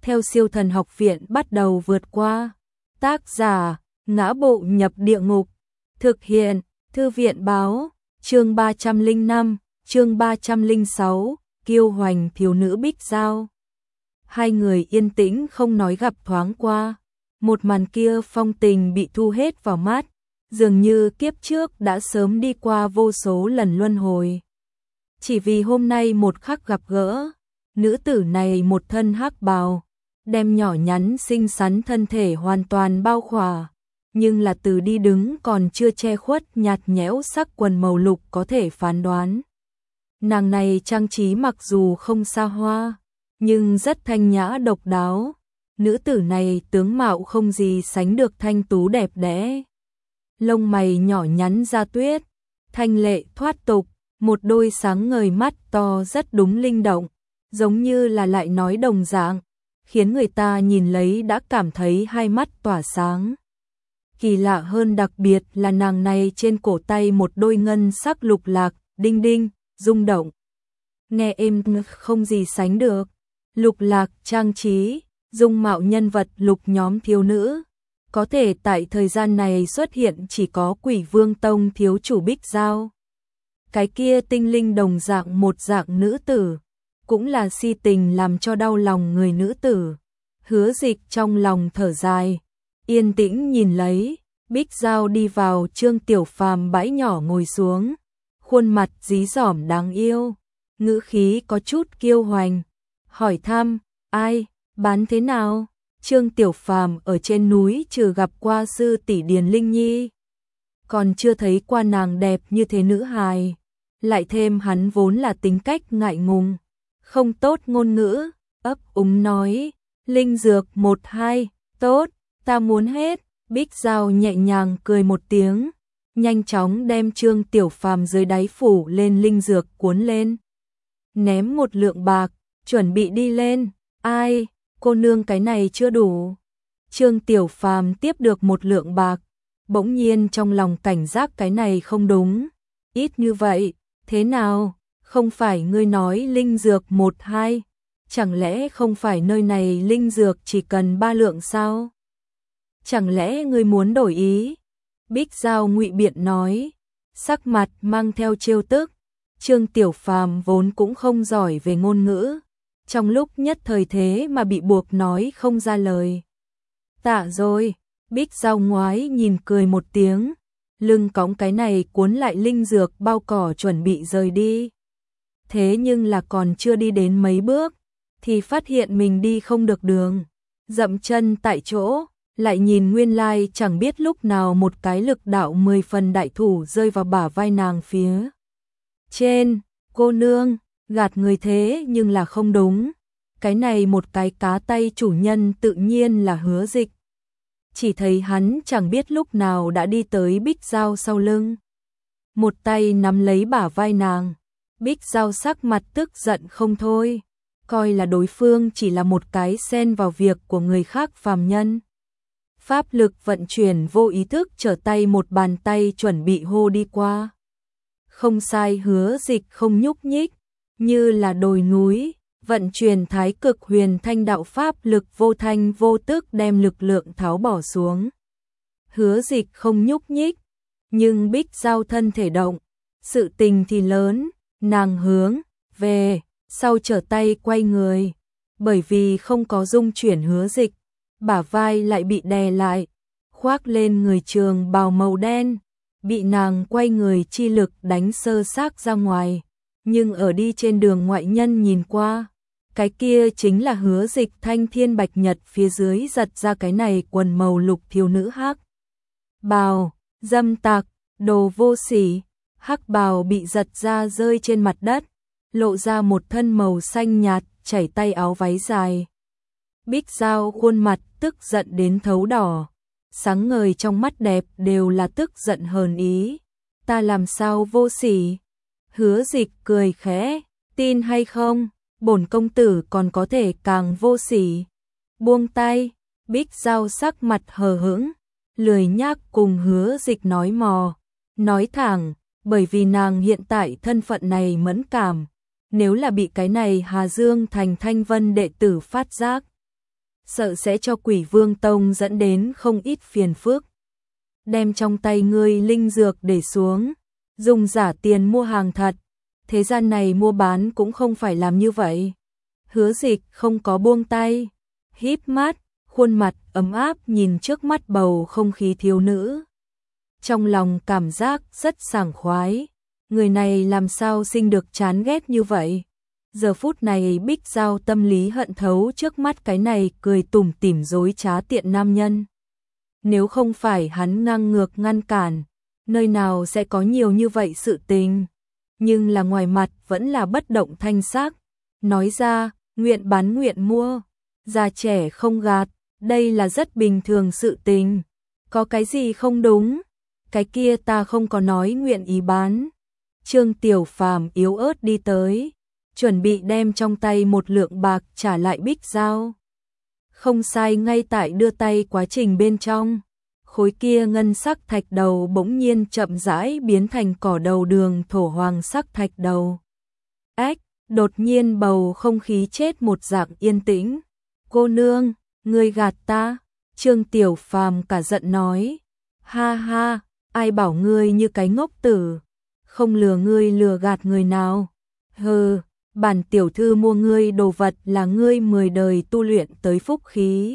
theo Siêu Thần Học Viện bắt đầu vượt qua. Tác giả: Ngã Bộ Nhập Địa Ngục. Thực hiện: Thư viện báo. Chương 305, chương 306, kiêu hoành thiếu nữ Bích Giao. Hai người yên tĩnh không nói gặp thoáng qua. Một màn kia phong tình bị thu hết vào mắt, dường như kiếp trước đã sớm đi qua vô số lần luân hồi. Chỉ vì hôm nay một khắc gặp gỡ, nữ tử này một thân hắc bào, đem nhỏ nhắn xinh xắn thân thể hoàn toàn bao khỏa, nhưng là từ đi đứng còn chưa che khuất nhạt nhẽo sắc quần màu lục có thể phán đoán. Nàng này trang trí mặc dù không xa hoa, nhưng rất thanh nhã độc đáo. Nữ tử này tướng mạo không gì sánh được thanh tú đẹp đẽ. Lông mày nhỏ nhắn da tuyết, thanh lệ thoát tục, một đôi sáng ngời mắt to rất đúng linh động, giống như là lại nói đồng dạng, khiến người ta nhìn lấy đã cảm thấy hai mắt tỏa sáng. Kỳ lạ hơn đặc biệt là nàng này trên cổ tay một đôi ngân sắc lục lạc, đinh đinh, rung động. Nghe êm không gì sánh được. Lục lạc trang trí, dung mạo nhân vật lục nhóm thiếu nữ. Có thể tại thời gian này xuất hiện chỉ có Quỷ Vương Tông thiếu chủ Bích Giao. Cái kia tinh linh đồng dạng một dạng nữ tử, cũng là si tình làm cho đau lòng người nữ tử. Hứa Dịch trong lòng thở dài, yên tĩnh nhìn lấy. Bích Giao đi vào, Trương Tiểu Phàm bãi nhỏ ngồi xuống, khuôn mặt dí dỏm đáng yêu, ngữ khí có chút kiêu hoành, hỏi thăm, ai, bán thế nào? Trương Tiểu Phàm ở trên núi trừ gặp qua sư tỷ Điền Linh Nhi, còn chưa thấy qua nàng đẹp như thế nữ hài, lại thêm hắn vốn là tính cách ngại ngùng, không tốt ngôn ngữ, ấp úng nói, linh dược 1-2, tốt, ta muốn hết. Bích Giao nhẹ nhàng cười một tiếng, nhanh chóng đem Trương Tiểu Phàm dưới đáy phủ lên linh dược cuốn lên. Ném một lượng bạc, chuẩn bị đi lên, ai, cô nương cái này chưa đủ. Trương Tiểu Phàm tiếp được một lượng bạc, bỗng nhiên trong lòng cảnh giác cái này không đúng. Ít như vậy, thế nào, không phải ngươi nói linh dược 1-2, chẳng lẽ không phải nơi này linh dược chỉ cần 3 lượng sao? Chẳng lẽ ngươi muốn đổi ý? Bích Giao ngụy biện nói, sắc mặt mang theo trêu tức. Trương Tiểu Phàm vốn cũng không giỏi về ngôn ngữ, trong lúc nhất thời thế mà bị buộc nói không ra lời. Tạ rồi, Bích Giao ngoái nhìn cười một tiếng, lưng cõng cái này cuốn lại linh dược bao cỏ chuẩn bị rời đi. Thế nhưng là còn chưa đi đến mấy bước, thì phát hiện mình đi không được đường, dậm chân tại chỗ. Lại nhìn nguyên lai chẳng biết lúc nào một cái lực đạo 10 phần đại thủ rơi vào bả vai nàng phía trên. Cô nương, gạt người thế nhưng là không đúng. Cái này một cái cá tay chủ nhân tự nhiên là Hứa Dịch. Chỉ thấy hắn chẳng biết lúc nào đã đi tới Bích Giao sau lưng. Một tay nắm lấy bả vai nàng. Bích Giao sắc mặt tức giận không thôi. Coi là đối phương chỉ là một cái xen vào việc của người khác phàm nhân. Pháp lực vận chuyển vô ý thức trở tay một bàn tay chuẩn bị hô đi qua. Không sai, Hứa Dịch không nhúc nhích, như là đồi núi, vận chuyển thái cực huyền thanh đạo pháp lực vô thanh vô tức đem lực lượng tháo bỏ xuống. Hứa Dịch không nhúc nhích, nhưng Bích Giao thân thể động, sự tình thì lớn, nàng hướng về sau trở tay quay người, bởi vì không có dung chuyển Hứa Dịch. Bả vai lại bị đè lại, khoác lên người trường bào màu đen, bị nàng quay người chi lực đánh sơ xác ra ngoài, nhưng ở đi trên đường ngoại nhân nhìn qua, cái kia chính là Hứa Dịch thanh thiên bạch nhật, phía dưới giật ra cái này quần màu lục thiếu nữ hắc bào, dâm tặc, đồ vô sỉ. Hắc bào bị giật ra rơi trên mặt đất, lộ ra một thân màu xanh nhạt, chảy tay áo váy dài. Bích Giao khuôn mặt tức giận đến thấu đỏ, sáng ngời trong mắt đẹp đều là tức giận hờn ý. Ta làm sao vô sỉ? Hứa Dịch cười khẽ, tin hay không, bổn công tử còn có thể càng vô sỉ. Buông tay, Bích Giao sắc mặt hờ hững, lười nhác cùng Hứa Dịch nói mò, nói thẳng, bởi vì nàng hiện tại thân phận này mẫn cảm, nếu là bị cái này Hà Dương thành Thanh Vân đệ tử phát giác, sợ sẽ cho Quỷ Vương Tông dẫn đến không ít phiền phức. Đem trong tay ngươi linh dược để xuống, dùng giả tiền mua hàng thật, thế gian này mua bán cũng không phải làm như vậy. Hứa Dịch không có buông tay, híp mắt, khuôn mặt ấm áp nhìn trước mắt bầu không khí thiếu nữ. Trong lòng cảm giác rất sảng khoái, người này làm sao sinh được chán ghét như vậy. Giờ phút này Bích Giao tâm lý hận thấu trước mắt cái này cười tủm tỉm dối trá tiện nam nhân. Nếu không phải hắn ngang ngược ngăn cản, nơi nào sẽ có nhiều như vậy sự tình. Nhưng là ngoài mặt vẫn là bất động thanh sắc, nói ra, nguyện bán nguyện mua, già trẻ không gạt, đây là rất bình thường sự tình. Có cái gì không đúng? Cái kia ta không có nói nguyện ý bán. Trương Tiểu Phàm yếu ớt đi tới, chuẩn bị đem trong tay một lượng bạc trả lại Bích Giao. Không sai, ngay tại đưa tay quá trình bên trong, khối kia ngân sắc thạch đầu bỗng nhiên chậm rãi biến thành cỏ đầu đường thổ hoàng sắc thạch đầu. Ách, đột nhiên bầu không khí chết một dạng yên tĩnh. Cô nương, ngươi gạt ta. Trương Tiểu Phàm cả giận nói. Ha ha, ai bảo ngươi như cái ngốc tử, không lừa ngươi lừa gạt người nào. Hừ, bản tiểu thư mua ngươi đồ vật là ngươi 10 đời tu luyện tới phúc khí.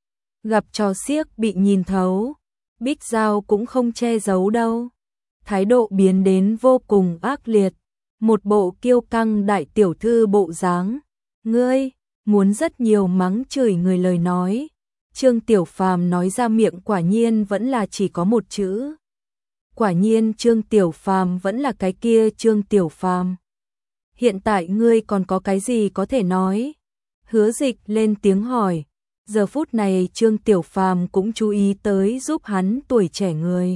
Gặp trò xiếc bị nhìn thấu, Bích Giao cũng không che giấu đâu. Thái độ biến đến vô cùng ác liệt, một bộ kiêu căng đại tiểu thư bộ dáng. Ngươi, muốn rất nhiều mắng chửi người lời nói. Trương Tiểu Phàm nói ra miệng quả nhiên vẫn là chỉ có một chữ. Quả nhiên Trương Tiểu Phàm vẫn là cái kia Trương Tiểu Phàm. Hiện tại ngươi còn có cái gì có thể nói? Hứa Dịch lên tiếng hỏi. Giờ phút này Trương Tiểu Phàm cũng chú ý tới giúp hắn tuổi trẻ người.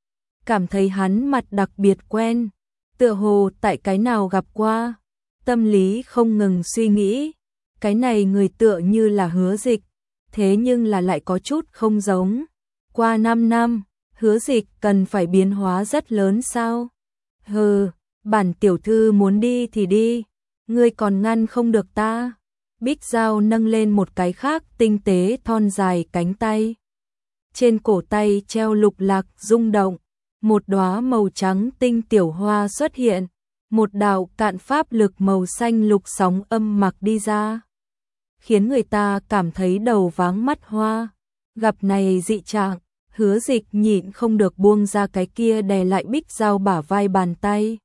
Cảm thấy hắn mặt đặc biệt quen, tựa hồ tại cái nào gặp qua. Tâm lý không ngừng suy nghĩ, cái này người tựa như là Hứa Dịch, thế nhưng là lại có chút không giống. Qua 5 năm, Hứa Dịch cần phải biến hóa rất lớn sao? Hừ, bản tiểu thư muốn đi thì đi, ngươi còn ngăn không được ta. Bích Giao nâng lên một cái khác tinh tế thon dài cánh tay. Trên cổ tay treo lục lạc rung động, một đóa màu trắng tinh tiểu hoa xuất hiện, một đạo cạn pháp lực màu xanh lục sóng âm mặc đi ra, khiến người ta cảm thấy đầu váng mắt hoa. Gặp này dị trạng, Hứa Dịch nhịn không được buông ra cái kia đè lại Bích Giao bả vai bàn tay.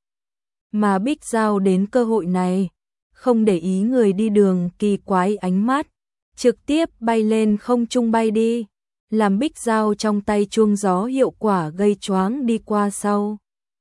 Mà Bích Giao đến cơ hội này, không để ý người đi đường kỳ quái ánh mắt, trực tiếp bay lên không trung bay đi, làm Bích Giao trong tay chuông gió hiệu quả gây choáng đi qua sau.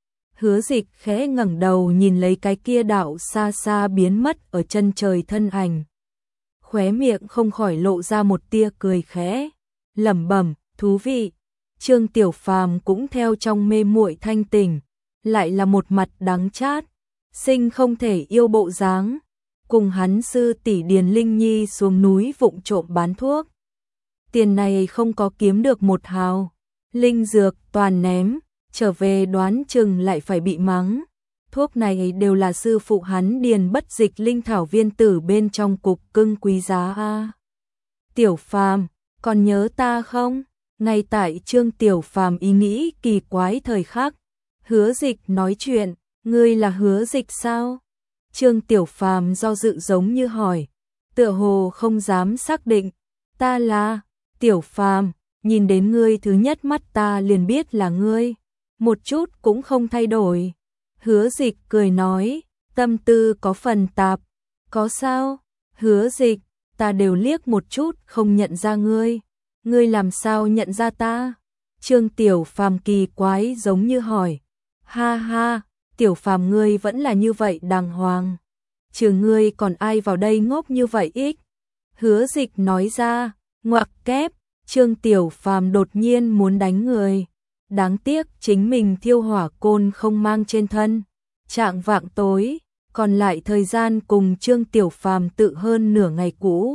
Hứa Dịch khẽ ngẩng đầu nhìn lấy cái kia đạo xa xa biến mất ở chân trời thân ảnh. Khóe miệng không khỏi lộ ra một tia cười khẽ, lẩm bẩm, thú vị. Trương Tiểu Phàm cũng theo trong mê muội thanh tỉnh, lại là một mặt đắng chát, sinh không thể yêu bộ dáng, cùng hắn sư tỷ Điền Linh Nhi xuống núi vụng trộm bán thuốc. Tiền này không có kiếm được một hào, linh dược toàn ném, trở về đoán chừng lại phải bị mắng. Thuốc này đều là sư phụ hắn Điền Bất Dịch linh thảo viên tử bên trong cục cưng quý giá a. Tiểu Phàm, còn nhớ ta không? Ngay tại Trương Tiểu Phàm ý nghĩ kỳ quái thời khắc, Hứa Dịch nói chuyện, ngươi là Hứa Dịch sao? Trương Tiểu Phàm do dự giống như hỏi, tựa hồ không dám xác định, ta là Tiểu Phàm, nhìn đến ngươi thứ nhất mắt ta liền biết là ngươi, một chút cũng không thay đổi. Hứa Dịch cười nói, tâm tư có phần tạp, có sao? Hứa Dịch, ta đều liếc một chút không nhận ra ngươi, ngươi làm sao nhận ra ta? Trương Tiểu Phàm kỳ quái giống như hỏi, ha ha, Tiểu Phàm ngươi vẫn là như vậy đàng hoàng, trừ ngươi còn ai vào đây ngốc như vậy ích? Hứa Dịch nói ra, ngoặc kép. Trương Tiểu Phàm đột nhiên muốn đánh người, đáng tiếc chính mình thiêu hỏa côn không mang trên thân. Trạng vạng tối, còn lại thời gian cùng Trương Tiểu Phàm tự hơn nửa ngày cũ.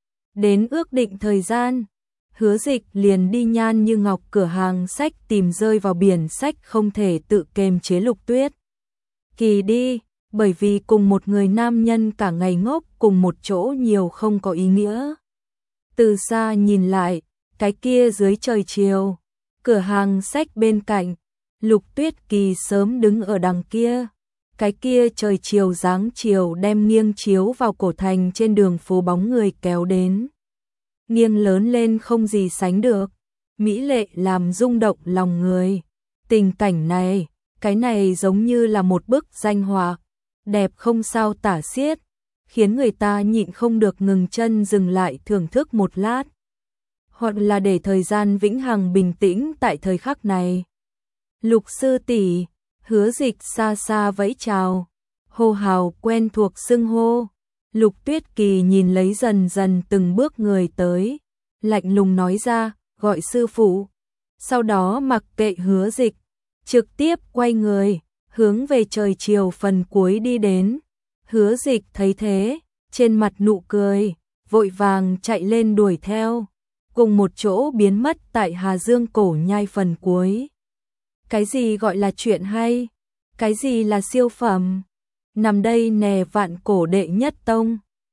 Đến ước định thời gian, Hứa Dịch liền đi Nhan Như Ngọc cửa hàng sách tìm rơi vào biển sách không thể tự kềm chế Lục Tuyết Kỳ đi, bởi vì cùng một người nam nhân cả ngày ngốc cùng một chỗ nhiều không có ý nghĩa. Từ xa nhìn lại, cái kia dưới trời chiều, cửa hàng sách bên cạnh, Lục Tuyết Kỳ sớm đứng ở đằng kia. Cái kia trời chiều dáng chiều đem nghiêng chiếu vào cổ thành trên đường phố bóng người kéo đến. Nghiêng lớn lên không gì sánh được, mỹ lệ làm rung động lòng người. Tình cảnh này, cái này giống như là một bức danh họa, đẹp không sao tả xiết, khiến người ta nhịn không được ngừng chân dừng lại thưởng thức một lát. Hoặc là để thời gian vĩnh hằng bình tĩnh tại thời khắc này. Lục sư tỷ, Hứa Dịch xa xa vẫy chào, hô hào quen thuộc xưng hô. Lục Tuyết Kỳ nhìn lấy dần dần từng bước người tới, lạnh lùng nói ra, gọi sư phụ. Sau đó mặc kệ Hứa Dịch, trực tiếp quay người, hướng về trời chiều phần cuối đi đến. Hứa Dịch thấy thế, trên mặt nụ cười, vội vàng chạy lên đuổi theo, cùng một chỗ biến mất tại Hà Dương cổ nhai phần cuối. Cái gì gọi là chuyện hay? Cái gì là siêu phẩm? Nằm đây nè vạn cổ đệ nhất tông.